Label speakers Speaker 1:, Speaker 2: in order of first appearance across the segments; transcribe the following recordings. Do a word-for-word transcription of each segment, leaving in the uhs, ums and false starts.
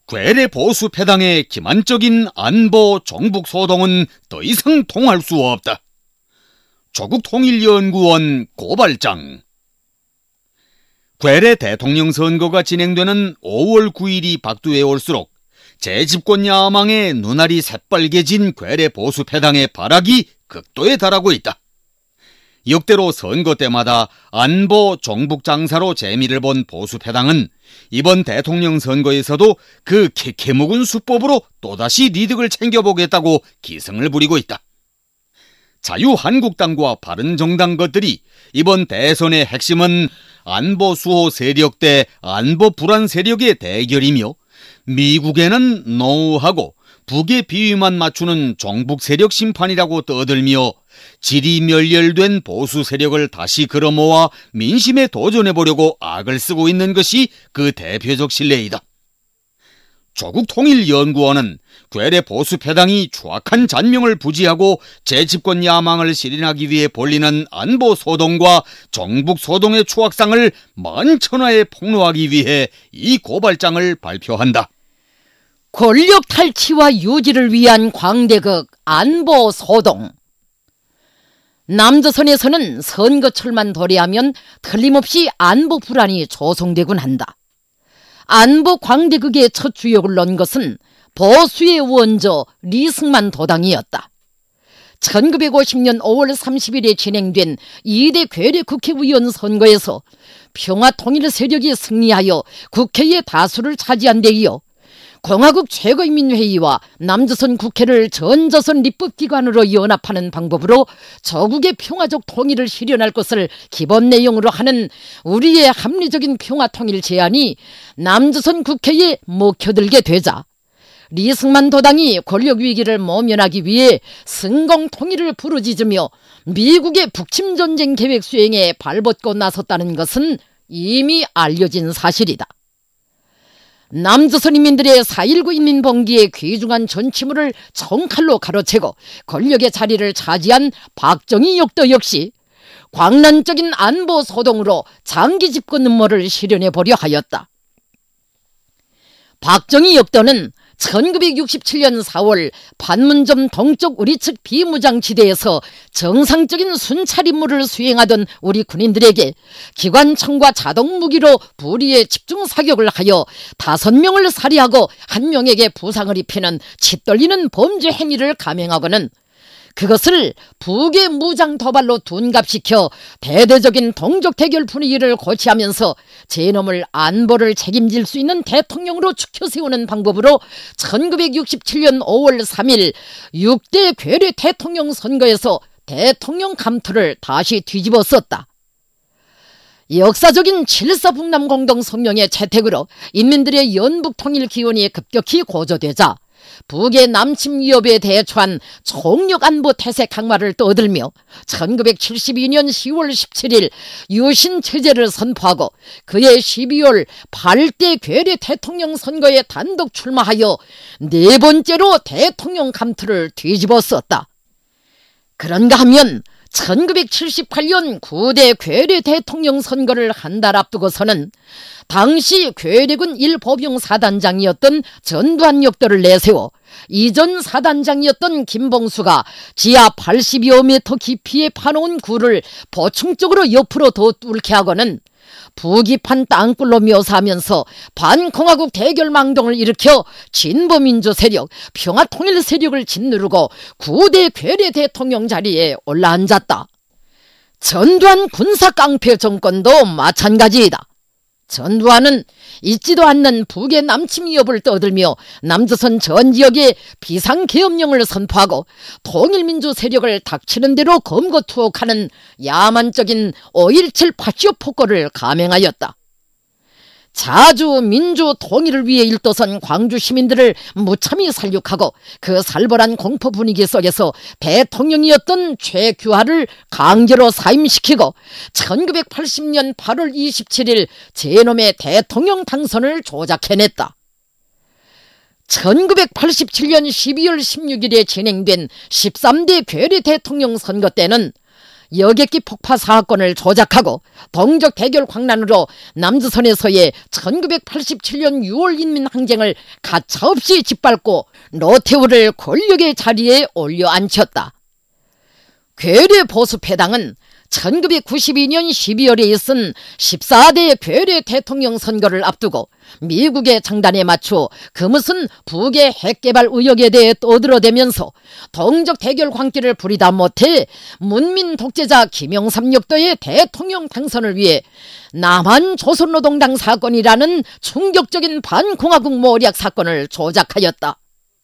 Speaker 1: 괴뢰 보수 패당의 기만적인 안보 정북 소동은 더 이상 통할 수 없다. 조국통일연구원 고발장. 괴뢰 대통령 선거가 진행되는 오월 구일이 박두에 올수록 재집권 야망에 눈알이 새빨개진 괴뢰 보수 패당의 발악이 극도에 달하고 있다. 역대로 선거 때마다 안보 정북 장사로 재미를 본 보수 패당은 이번 대통령 선거에서도 그 캐캐묵은 수법으로 또다시 이득을 챙겨보겠다고 기승을 부리고 있다. 자유한국당과 바른정당 것들이 이번 대선의 핵심은 안보 수호 세력 대 안보 불안 세력의 대결이며, 미국에는 노하고 북의 비위만 맞추는 정북 세력 심판이라고 떠들며 질이 멸렬된 보수 세력을 다시 걸어모아 민심에 도전해보려고 악을 쓰고 있는 것이 그 대표적 실례이다. 조국통일연구원은 괴뢰 보수 패당이 추악한 잔명을 부지하고 재집권 야망을 실현하기 위해 벌리는 안보 소동과 정북 소동의 추악상을 만천하에 폭로하기 위해 이 고발장을 발표한다.
Speaker 2: 권력 탈취와 유지를 위한 광대극 안보 소동. 남조선에서는 선거철만 도래하면 틀림없이 안보 불안이 조성되곤 한다. 안보 광대극의 첫 주역을 넣은 것은 보수의 원조 리승만 도당이었다. 천구백오십년 오월 삼십일에 진행된 이대 괴뢰 국회의원 선거에서 평화통일 세력이 승리하여 국회의 다수를 차지한 데 이어 공화국 최고인민회의와 남조선 국회를 전조선立법기관으로 연합하는 방법으로 저국의 평화적 통일을 실현할 것을 기본 내용으로 하는 우리의 합리적인 평화통일 제안이 남조선 국회에 먹혀들게 되자 리승만 도당이 권력위기를 모면하기 위해 승공통일을 부르짖으며 미국의 북침전쟁 계획 수행에 발벗고 나섰다는 것은 이미 알려진 사실이다. 남조선 인민들의 사일구 인민봉기의 귀중한 전치물을 정칼로 가로채고 권력의 자리를 차지한 박정희 역도 역시 광란적인 안보 소동으로 장기 집권 음모를 실현해보려 하였다. 박정희 역도는 천구백육십칠년 사월 판문점 동쪽 우리 측 비무장지대에서 정상적인 순찰 임무를 수행하던 우리 군인들에게 기관총과 자동무기로 불의의 집중사격을 하여 다섯 명을 살해하고 한 명에게 부상을 입히는 짓떨리는 범죄 행위를 감행하고는 그것을 북의 무장 도발로 둔갑시켜 대대적인 동족 대결 분위기를 고취하면서 제놈을 안보를 책임질 수 있는 대통령으로 추켜세우는 방법으로 천구백육십칠년 오월 삼일 육 대 괴뢰 대통령 선거에서 대통령 감투를 다시 뒤집었었다. 역사적인 칠사북남 공동성명의 채택으로 인민들의 연북통일 기원이 급격히 고조되자 북의 남침 위협에 대처한 총력안보 태세 강화를 떠들며 천구백칠십이년 시월 십칠일 유신체제를 선포하고 그해 십이월 팔 대 괴뢰 대통령 선거에 단독 출마하여 네 번째로 대통령 감투를 뒤집었었다. 그런가 하면 천구백칠십팔년 구 대 괴뢰 대통령 선거를 한 달 앞두고서는 당시 괴뢰군 일 보병 사단장이었던 전두환 역도를 내세워 이전 사단장이었던 김봉수가 지하 팔십여 미터 깊이에 파놓은 굴을 보충적으로 옆으로 더 뚫게 하고는 부기판 땅굴로 묘사하면서 반공화국 대결망동을 일으켜 진보민주 세력, 평화통일 세력을 짓누르고 구 대 괴뢰 대통령 자리에 올라앉았다. 전두환 군사깡패 정권도 마찬가지이다. 전두환은 잊지도 않는 북의 남침 위협을 떠들며 남조선 전 지역에 비상계엄령을 선포하고 통일민주 세력을 닥치는 대로 검거투옥하는 야만적인 오일칠 파쇼 폭거를 감행하였다. 자주 민주 통일을 위해 일도선 광주 시민들을 무참히 살육하고 그 살벌한 공포 분위기 속에서 대통령이었던 최규하를 강제로 사임시키고 천구백팔십년 팔월 이십칠일 제놈의 대통령 당선을 조작해냈다. 천구백팔십칠년 십이월 십육일에 진행된 십삼 대 괴뢰 대통령 선거 때는 여객기 폭파 사건을 조작하고 동적 대결 광란으로 남조선에서의 천구백팔십칠 년 유월 인민항쟁을 가차없이 짓밟고 노태우를 권력의 자리에 올려앉혔다. 괴뢰 보수패당은 천구백구십이 년 십이월에 있은 십사 대 괴뢰 대통령 선거를 앞두고 미국의 장단에 맞춰 그 무슨 북의 핵개발 의혹에 대해 떠들어대면서 동적 대결 광기를 부리다 못해 문민 독재자 김영삼 역도의 대통령 당선을 위해 남한 조선노동당 사건이라는 충격적인 반공화국 모략 사건을 조작하였다.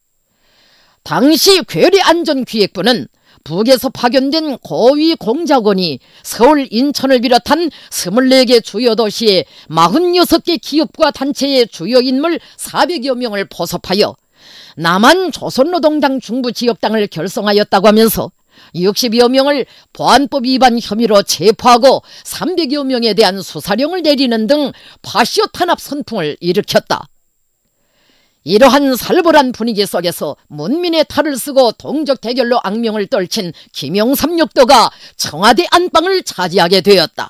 Speaker 2: 당시 괴뢰안전기획부는 북에서 파견된 고위 공작원이 서울, 인천을 비롯한 이십사 개 주요 도시의 사십육 개 기업과 단체의 주요 인물 사백여 명을 포섭하여 남한 조선노동당 중부지역당을 결성하였다고 하면서 육십여 명을 보안법 위반 혐의로 체포하고 삼백여 명에 대한 수사령을 내리는 등 파쇼 탄압 선풍을 일으켰다. 이러한 살벌한 분위기 속에서 문민의 탈을 쓰고 동적 대결로 악명을 떨친 김영삼 역도가 청와대 안방을 차지하게 되었다.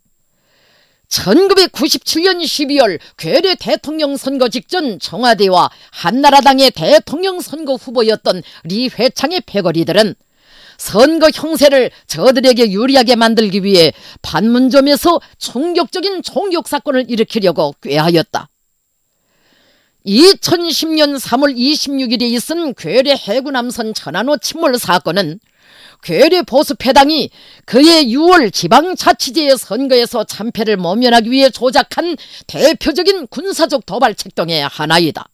Speaker 2: 천구백구십칠 년 십이월 괴뢰 대통령 선거 직전 청와대와 한나라당의 대통령 선거 후보였던 리회창의 패거리들은 선거 형세를 저들에게 유리하게 만들기 위해 판문점에서 충격적인 총격 사건을 일으키려고 꾀하였다. 이천십 년 삼월 이십육일에 있은 괴뢰 해군함선 천안호 침몰 사건은 괴뢰 보수패당이 그해 유월 지방자치제의 선거에서 참패를 모면하기 위해 조작한 대표적인 군사적 도발책 중의 하나이다.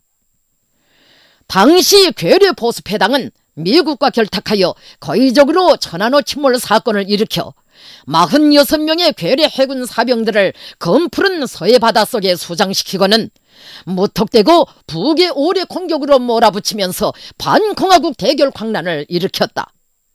Speaker 2: 당시 괴뢰 보수패당은 미국과 결탁하여 거의적으로 천안호 침몰 사건을 일으켜 사십육 명의 괴뢰 해군 사병들을 검푸른 서해 바닷속에 수장시키고는 무턱대고 북의 오래 공격으로 몰아붙이면서 반공화국 대결 광란을 일으켰다.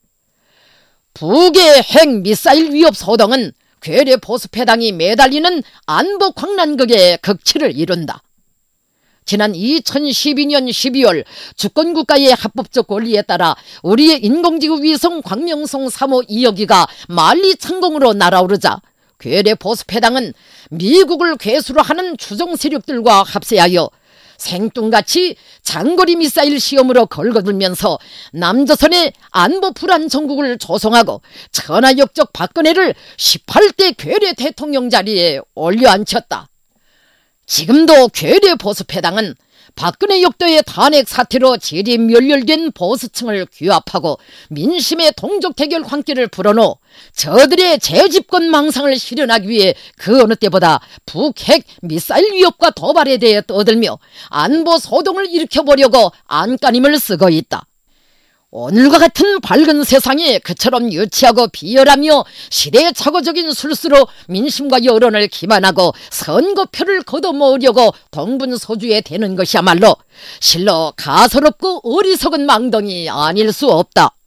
Speaker 2: 북의 핵 미사일 위협 소동은 괴뢰 보수패당이 매달리는 안보 광란극의 극치를 이룬다. 지난 이천십이 년 십이월 주권국가의 합법적 권리에 따라 우리의 인공지구 위성 광명성 삼 호 이 호기가 만리창공으로 날아오르자 괴뢰 보수패당은 미국을 괴수로 하는 추종 세력들과 합세하여 생뚱같이 장거리 미사일 시험으로 걸거들면서 남조선의 안보 불안 정국을 조성하고 천하역적 박근혜를 십팔 대 괴뢰 대통령 자리에 올려앉혔다. 지금도 괴뢰 보수패당은 박근혜 역도의 탄핵 사태로 재림멸렬된 보수층을 규합하고 민심의 동족 대결 광기를 불어넣어 저들의 재집권 망상을 실현하기 위해 그 어느 때보다 북핵 미사일 위협과 도발에 대해 떠들며 안보 소동을 일으켜보려고 안간힘을 쓰고 있다. 오늘과 같은 밝은 세상에 그처럼 유치하고 비열하며 시대착오적인 술수로 민심과 여론을 기만하고 선거표를 걷어모으려고 동분서주에 대는 것이야말로 실로 가소롭고 어리석은 망덩이 아닐 수 없다.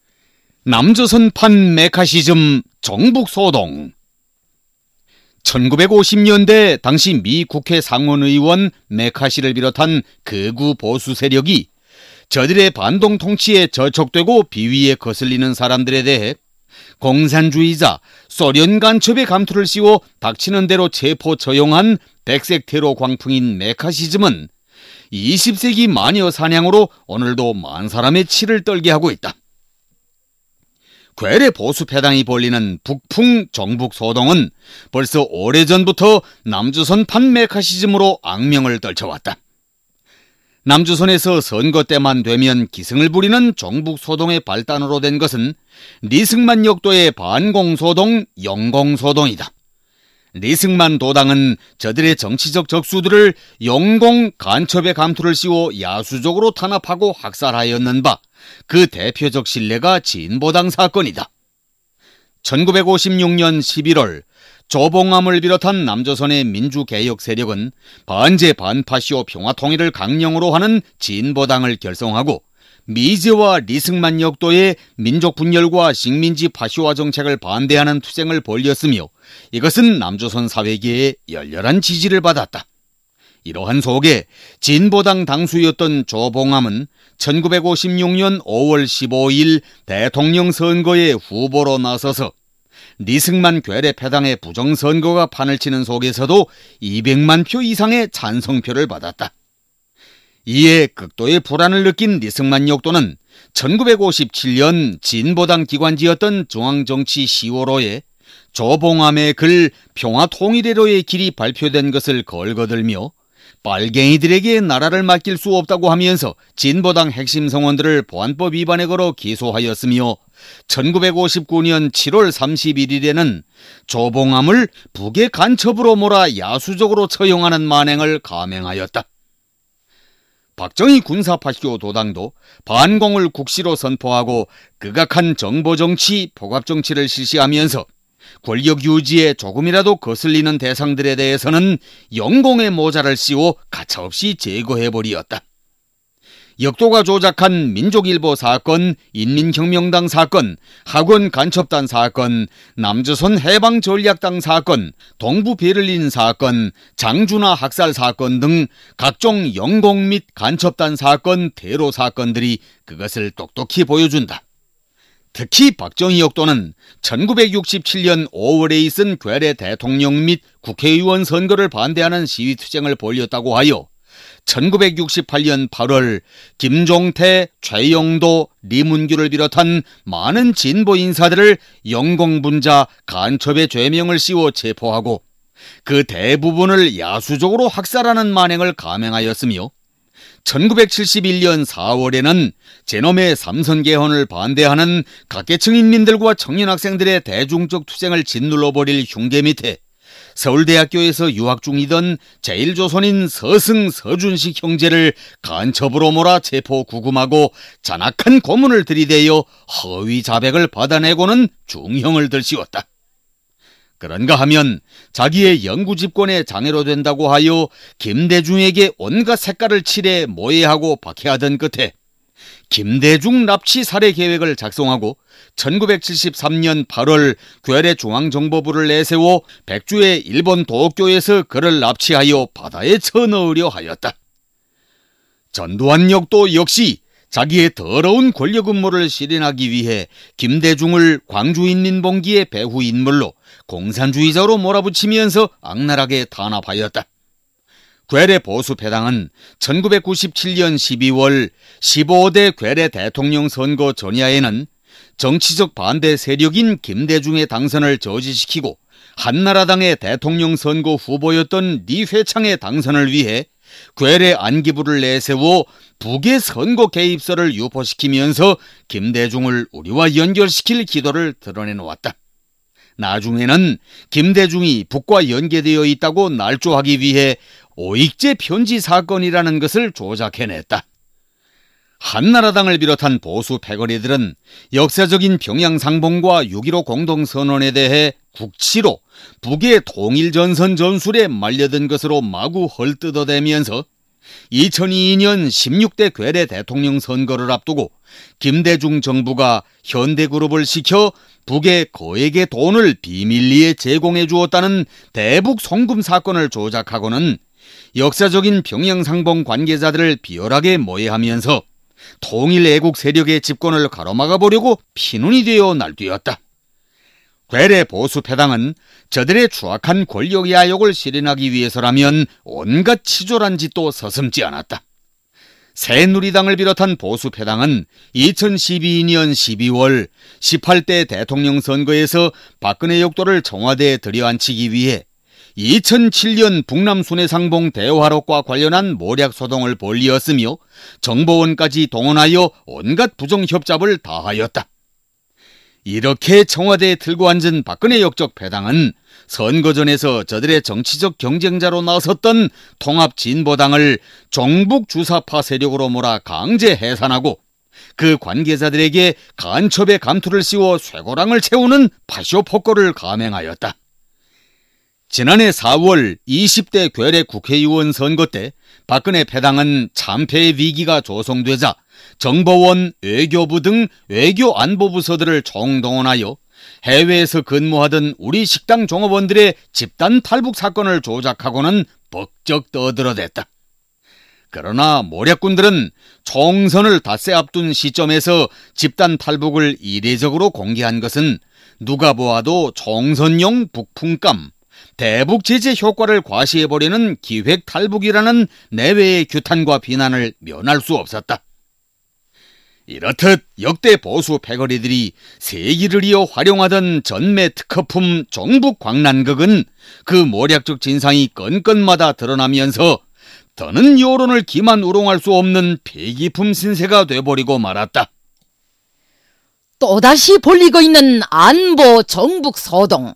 Speaker 1: 남조선판 메카시즘 정북소동. 천구백오십 년대 당시 미 국회 상원의원 메카시를 비롯한 극우 보수 세력이 저들의 반동 통치에 저촉되고 비위에 거슬리는 사람들에 대해 공산주의자, 소련 간첩의 감투를 씌워 닥치는 대로 체포 처형한 백색 테러 광풍인 메카시즘은 이십 세기 마녀 사냥으로 오늘도 만 사람의 치를 떨게 하고 있다. 괴뢰 보수패당이 벌리는 북풍 정북소동은 벌써 오래전부터 남조선판 메카시즘으로 악명을 떨쳐왔다. 남조선에서 선거 때만 되면 기승을 부리는 정북소동의 발단으로 된 것은 리승만 역도의 반공소동, 영공소동이다. 리승만 도당은 저들의 정치적 적수들을 영공 간첩의 감투를 씌워 야수적으로 탄압하고 학살하였는 바 그 대표적 신뢰가 진보당 사건이다. 천구백오십육 년 십일월 조봉암을 비롯한 남조선의 민주개혁 세력은 반제 반파시오 평화통일을 강령으로 하는 진보당을 결성하고 미제와 리승만 역도의 민족분열과 식민지 파시화 정책을 반대하는 투쟁을 벌였으며 이것은 남조선 사회계의 열렬한 지지를 받았다. 이러한 속에 진보당 당수였던 조봉암은 천구백오십육 년 오월 십오일 대통령 선거에 후보로 나서서 니승만 괴뢰패당의 부정선거가 판을 치는 속에서도 이백만 표 이상의 찬성표를 받았다. 이에 극도의 불안을 느낀 니승만 역도는 천구백오십칠 년 진보당 기관지였던 중앙정치 시월호에 조봉암의 글 평화통일회로의 길이 발표된 것을 걸거들며 빨갱이들에게 나라를 맡길 수 없다고 하면서 진보당 핵심 성원들을 보안법 위반에 걸어 기소하였으며 천구백오십구 년 칠월 삼십일일에는 조봉암을 북의 간첩으로 몰아 야수적으로 처형하는 만행을 감행하였다. 박정희 군사파쇼 도당도 반공을 국시로 선포하고 극악한 정보정치, 폭압정치를 실시하면서 권력 유지에 조금이라도 거슬리는 대상들에 대해서는 영공의 모자를 씌워 가차없이 제거해버리었다. 역도가 조작한 민족일보 사건, 인민혁명당 사건, 학원 간첩단 사건, 남조선 해방전략당 사건, 동부 베를린 사건, 장준하 학살 사건 등 각종 영공 및 간첩단 사건, 테러 사건들이 그것을 똑똑히 보여준다. 특히 박정희 역도는 천구백육십칠 년 오월에 있은 괴뢰 대통령 및 국회의원 선거를 반대하는 시위투쟁을 벌였다고 하여 천구백육십팔 년 팔월 김종태, 최영도, 리문규를 비롯한 많은 진보 인사들을 영공분자, 간첩의 죄명을 씌워 체포하고 그 대부분을 야수적으로 학살하는 만행을 감행하였으며 천구백칠십일 년 사월에는 제놈의 삼선 개헌을 반대하는 각계층 인민들과 청년 학생들의 대중적 투쟁을 짓눌러버릴 흉계 밑에 서울대학교에서 유학 중이던 제일조선인 서승, 서준식 형제를 간첩으로 몰아 체포 구금하고 잔악한 고문을 들이대어 허위 자백을 받아내고는 중형을 들씌웠다. 그런가 하면 자기의 영구 집권에 장애로 된다고 하여 김대중에게 온갖 색깔을 칠해 모해하고 박해하던 끝에 김대중 납치 살해 계획을 작성하고 천구백칠십삼 년 팔월 괴뢰 중앙정보부를 내세워 백주의 일본 도쿄에서 그를 납치하여 바다에 쳐넣으려 하였다. 전두환 역도 역시 자기의 더러운 권력 음모를 실현하기 위해 김대중을 광주인민봉기의 배후 인물로 공산주의자로 몰아붙이면서 악랄하게 탄압하였다. 괴뢰 보수패당은 천구백구십칠 년 십이월 십오 대 괴뢰 대통령 선거 전야에는 정치적 반대 세력인 김대중의 당선을 저지시키고 한나라당의 대통령 선거 후보였던 리회창의 당선을 위해 괴뢰 안기부를 내세워 북의 선거 개입설을 유포시키면서 김대중을 우리와 연결시킬 기도를 드러내놓았다. 나중에는 김대중이 북과 연계되어 있다고 날조하기 위해 오익제 편지 사건이라는 것을 조작해냈다. 한나라당을 비롯한 보수 패거리들은 역사적인 평양상봉과 육점일오 공동선언에 대해 국치로 북의 통일전선 전술에 말려든 것으로 마구 헐뜯어대면서 이천이 년 십육 대 괴뢰 대통령 선거를 앞두고 김대중 정부가 현대그룹을 시켜 북의 거액의 돈을 비밀리에 제공해 주었다는 대북 송금 사건을 조작하고는 역사적인 평양상봉 관계자들을 비열하게 모해하면서 통일애국 세력의 집권을 가로막아 보려고 피눈이 되어 날뛰었다. 괴뢰 보수패당은 저들의 추악한 권력 야욕을 실현하기 위해서라면 온갖 치졸한 짓도 서슴지 않았다. 새누리당을 비롯한 보수패당은 이천십이 년 십이월 십팔 대 대통령 선거에서 박근혜 역도를 청와대에 들여앉히기 위해 이천칠 년 북남 순회상봉 대화록과 관련한 모략 소동을 벌이었으며 정보원까지 동원하여 온갖 부정협잡을 다하였다. 이렇게 청와대에 들고 앉은 박근혜 역적 패당은 선거전에서 저들의 정치적 경쟁자로 나섰던 통합진보당을 종북주사파 세력으로 몰아 강제 해산하고 그 관계자들에게 간첩의 감투를 씌워 쇠고랑을 채우는 파쇼폭거를 감행하였다. 지난해 사월 이십 대 괴뢰 국회의원 선거 때 박근혜 패당은 참패의 위기가 조성되자 정보원, 외교부 등 외교안보부서들을 총동원하여 해외에서 근무하던 우리 식당 종업원들의 집단 탈북 사건을 조작하고는 벅적 떠들어댔다. 그러나 모략군들은 총선을 닷새 앞둔 시점에서 집단 탈북을 이례적으로 공개한 것은 누가 보아도 총선용 북풍감, 대북 제재 효과를 과시해보려는 기획 탈북이라는 내외의 규탄과 비난을 면할 수 없었다. 이렇듯 역대 보수 패거리들이 세기를 이어 활용하던 전매 특허품 종북 광란극은 그 모략적 진상이 건건마다 드러나면서 더는 여론을 기만 우롱할 수 없는 폐기품 신세가 돼버리고 말았다.
Speaker 2: 또다시 벌리고 있는 안보 정북 소동.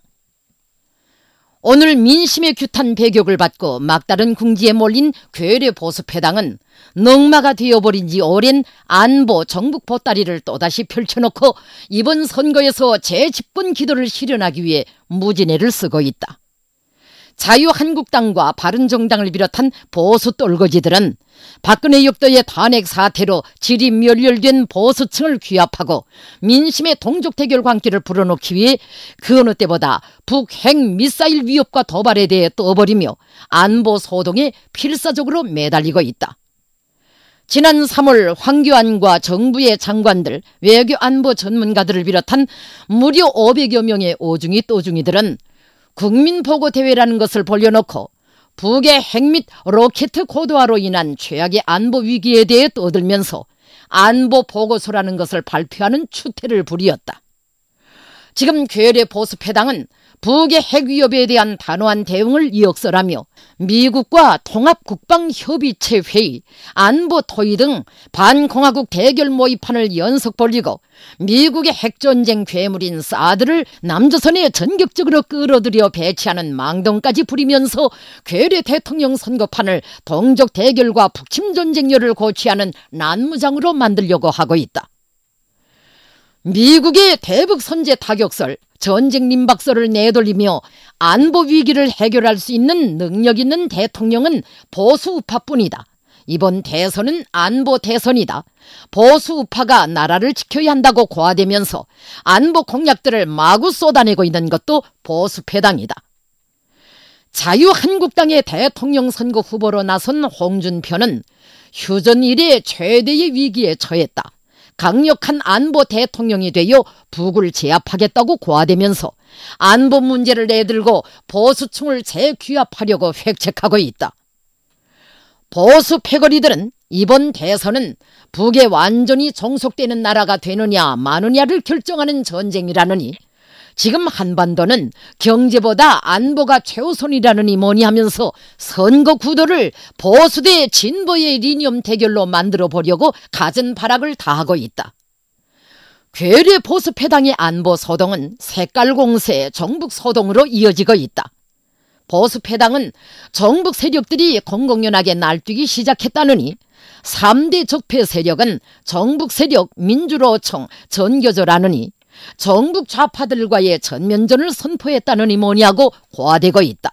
Speaker 2: 오늘 민심의 규탄 배격을 받고 막다른 궁지에 몰린 괴뢰 보수패당은 넉마가 되어버린 지 오랜 안보 정북 보따리를 또다시 펼쳐놓고 이번 선거에서 재집권 기도를 실현하기 위해 무진회를 쓰고 있다. 자유한국당과 바른정당을 비롯한 보수 똘거지들은 박근혜 역도의 탄핵 사태로 질이 멸렬된 보수층을 규합하고 민심의 동족 대결 광기를 불어넣기 위해 그 어느 때보다 북핵 미사일 위협과 도발에 대해 떠버리며 안보 소동에 필사적으로 매달리고 있다. 지난 삼월 황교안과 정부의 장관들, 외교 안보 전문가들을 비롯한 무려 오백여 명의 오중이 또중이들은 국민보고대회라는 것을 벌려놓고 북의 핵 및 로켓 고도화로 인한 최악의 안보 위기에 대해 떠들면서 안보 보고서라는 것을 발표하는 추태를 부리었다. 지금 괴뢰 보수패당은 북의 핵 위협에 대한 단호한 대응을 이역설하며 미국과 통합국방협의체 회의, 안보 토의 등 반공화국 대결 모의판을 연속 벌리고 미국의 핵전쟁 괴물인 사드를 남조선에 전격적으로 끌어들여 배치하는 망동까지 부리면서 괴뢰 대통령 선거판을 동족 대결과 북침전쟁열을 고취하는 난무장으로 만들려고 하고 있다. 미국의 대북 선제 타격설, 전쟁 림박설을 내돌리며 안보 위기를 해결할 수 있는 능력 있는 대통령은 보수 우파뿐이다. 이번 대선은 안보 대선이다. 보수 우파가 나라를 지켜야 한다고 고화되면서 안보 공약들을 마구 쏟아내고 있는 것도 보수 패당이다. 자유한국당의 대통령 선거 후보로 나선 홍준표는 휴전 이래 최대의 위기에 처했다. 강력한 안보 대통령이 되어 북을 제압하겠다고 고화되면서 안보 문제를 내들고 보수층을 재규합하려고 획책하고 있다. 보수 패거리들은 이번 대선은 북에 완전히 종속되는 나라가 되느냐 마느냐를 결정하는 전쟁이라느니 지금 한반도는 경제보다 안보가 최우선이라느니 뭐니 하면서 선거 구도를 보수 대 진보의 리니엄 대결로 만들어 보려고 갖은 발악을 다하고 있다. 괴뢰 보수 패당의 안보 소동은 색깔 공세 정북 소동으로 이어지고 있다. 보수 패당은 정북 세력들이 공공연하게 날뛰기 시작했다느니 삼 대 적폐 세력은 정북 세력 민주로총 전교조라느니 정북 좌파들과의 전면전을 선포했다느니 뭐냐고 고화되고 있다.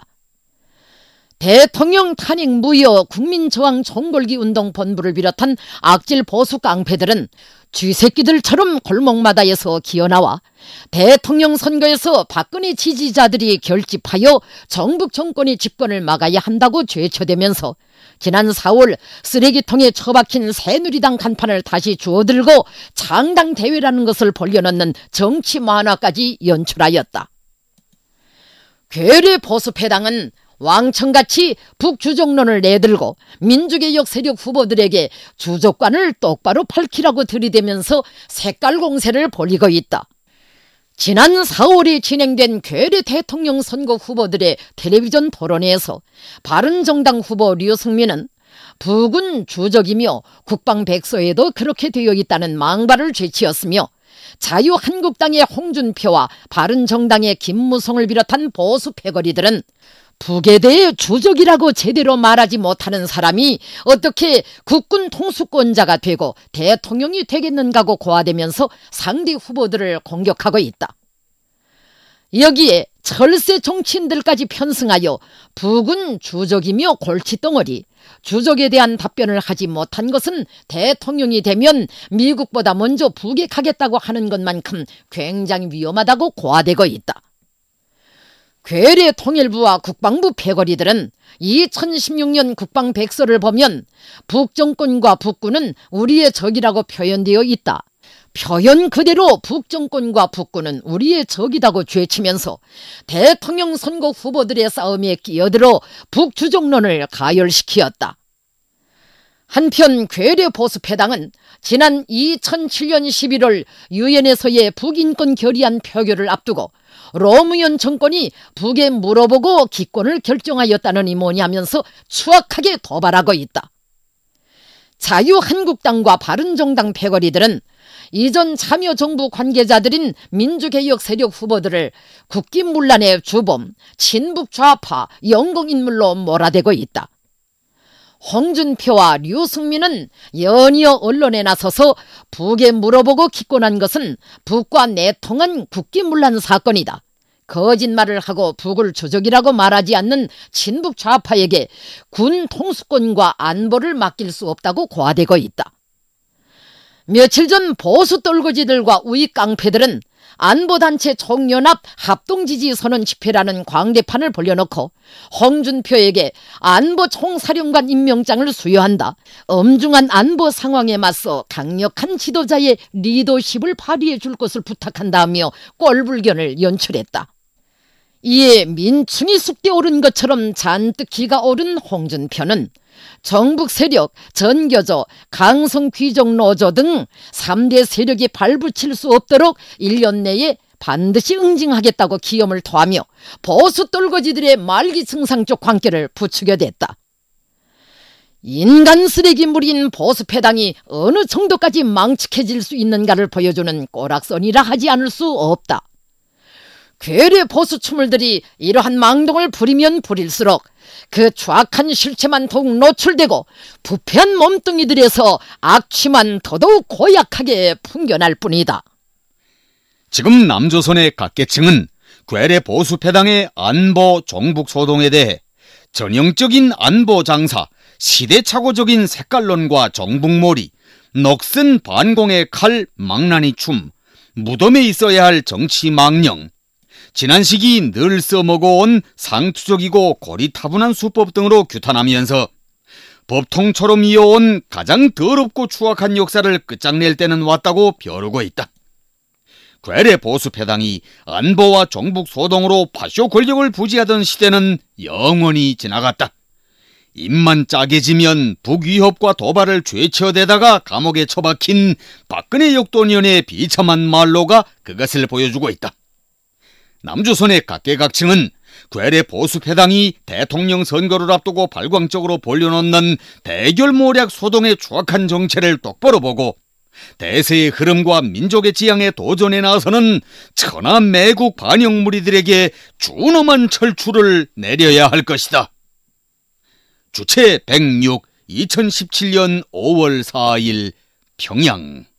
Speaker 2: 대통령 탄핵 무효 국민저항 총궐기 운동 본부를 비롯한 악질 보수 깡패들은 쥐새끼들처럼 골목마다에서 기어나와 대통령 선거에서 박근혜 지지자들이 결집하여 정북 정권의 집권을 막아야 한다고 죄쳐대면서 지난 사월 쓰레기통에 처박힌 새누리당 간판을 다시 주워들고 창당대회라는 것을 벌려놓는 정치 만화까지 연출하였다. 괴뢰 보수패당은 왕청같이 북주족론을 내들고 민주개혁 세력 후보들에게 주족관을 똑바로 밝히라고 들이대면서 색깔 공세를 벌이고 있다. 지난 사월에 진행된 괴뢰 대통령 선거 후보들의 텔레비전 토론회에서 바른정당 후보 류승민은 북은 주적이며 국방백서에도 그렇게 되어 있다는 망발을 죄치었으며 자유한국당의 홍준표와 바른정당의 김무성을 비롯한 보수 패거리들은 북에 대해 주적이라고 제대로 말하지 못하는 사람이 어떻게 국군 통수권자가 되고 대통령이 되겠는가고 고화되면서 상대 후보들을 공격하고 있다. 여기에 철새 정치인들까지 편승하여 북은 주적이며 골칫덩어리, 주적에 대한 답변을 하지 못한 것은 대통령이 되면 미국보다 먼저 북에 가겠다고 하는 것만큼 굉장히 위험하다고 고화되고 있다. 괴뢰 통일부와 국방부 패거리들은 이천십육 년 국방백서를 보면 북정권과 북군은 우리의 적이라고 표현되어 있다. 표현 그대로 북정권과 북군은 우리의 적이라고 죄치면서 대통령 선거 후보들의 싸움에 끼어들어 북주정론을 가열시키었다. 한편 괴뢰 보수패당은 지난 이천칠 년 십일월 유엔에서의 북인권 결의안 표결을 앞두고 노무현 정권이 북에 물어보고 기권을 결정하였다느니 뭐냐면서 추악하게 도발하고 있다. 자유한국당과 바른정당 패거리들은 이전 참여정부 관계자들인 민주개혁 세력 후보들을 국기문란의 주범, 친북좌파, 영공인물로 몰아대고 있다. 홍준표와 류승민은 연이어 언론에 나서서 북에 물어보고 기권한 것은 북과 내통한 국기문란 사건이다. 거짓말을 하고 북을 주적이라고 말하지 않는 친북 좌파에게 군 통수권과 안보를 맡길 수 없다고 고하되고 있다. 며칠 전 보수 떨거지들과 우익 깡패들은 안보단체 총연합 합동지지선언 집회라는 광대판을 벌려놓고 홍준표에게 안보총사령관 임명장을 수여한다. 엄중한 안보 상황에 맞서 강력한 지도자의 리더십을 발휘해 줄 것을 부탁한다며 꼴불견을 연출했다. 이에 민충이 쑥대 오른 것처럼 잔뜩 기가 오른 홍준표는 정북 세력, 전교조, 강성 귀족 노조 등 삼 대 세력이 발붙일 수 없도록 일 년 내에 반드시 응징하겠다고 기염을 토하며 보수 떨거지들의 말기승상적 관계를 부추겨댔다. 인간 쓰레기물인 보수패당이 어느 정도까지 망측해질 수 있는가를 보여주는 꼬락선이라 하지 않을 수 없다. 괴뢰 보수 추물들이 이러한 망동을 부리면 부릴수록 그 추악한 실체만 더욱 노출되고 부패한 몸뚱이들에서 악취만 더더욱 고약하게 풍겨날 뿐이다.
Speaker 1: 지금 남조선의 각계층은 괴뢰 보수패당의 안보 종북 소동에 대해 전형적인 안보 장사, 시대착오적인 색깔론과 정북몰이, 넋은 반공의 칼, 망나니 춤, 무덤에 있어야 할 정치 망령, 지난 시기 늘 써먹어온 상투적이고 고리타분한 수법 등으로 규탄하면서 법통처럼 이어온 가장 더럽고 추악한 역사를 끝장낼 때는 왔다고 벼르고 있다. 괴뢰 보수패당이 안보와 종북 소동으로 파쇼 권력을 부지하던 시대는 영원히 지나갔다. 입만 짜게지면 북위협과 도발을 죄치어대다가 감옥에 처박힌 박근혜 역도년의 비참한 말로가 그것을 보여주고 있다. 남조선의 각계각층은 괴뢰 보수패당이 대통령 선거를 앞두고 발광적으로 벌려놓는 대결모략 소동의 추악한 정체를 똑바로 보고 대세의 흐름과 민족의 지향에 도전해 나서는 천하 매국 반영 무리들에게 준엄한 철출을 내려야 할 것이다. 주체 백육 이천십칠 년 오월 사일 평양.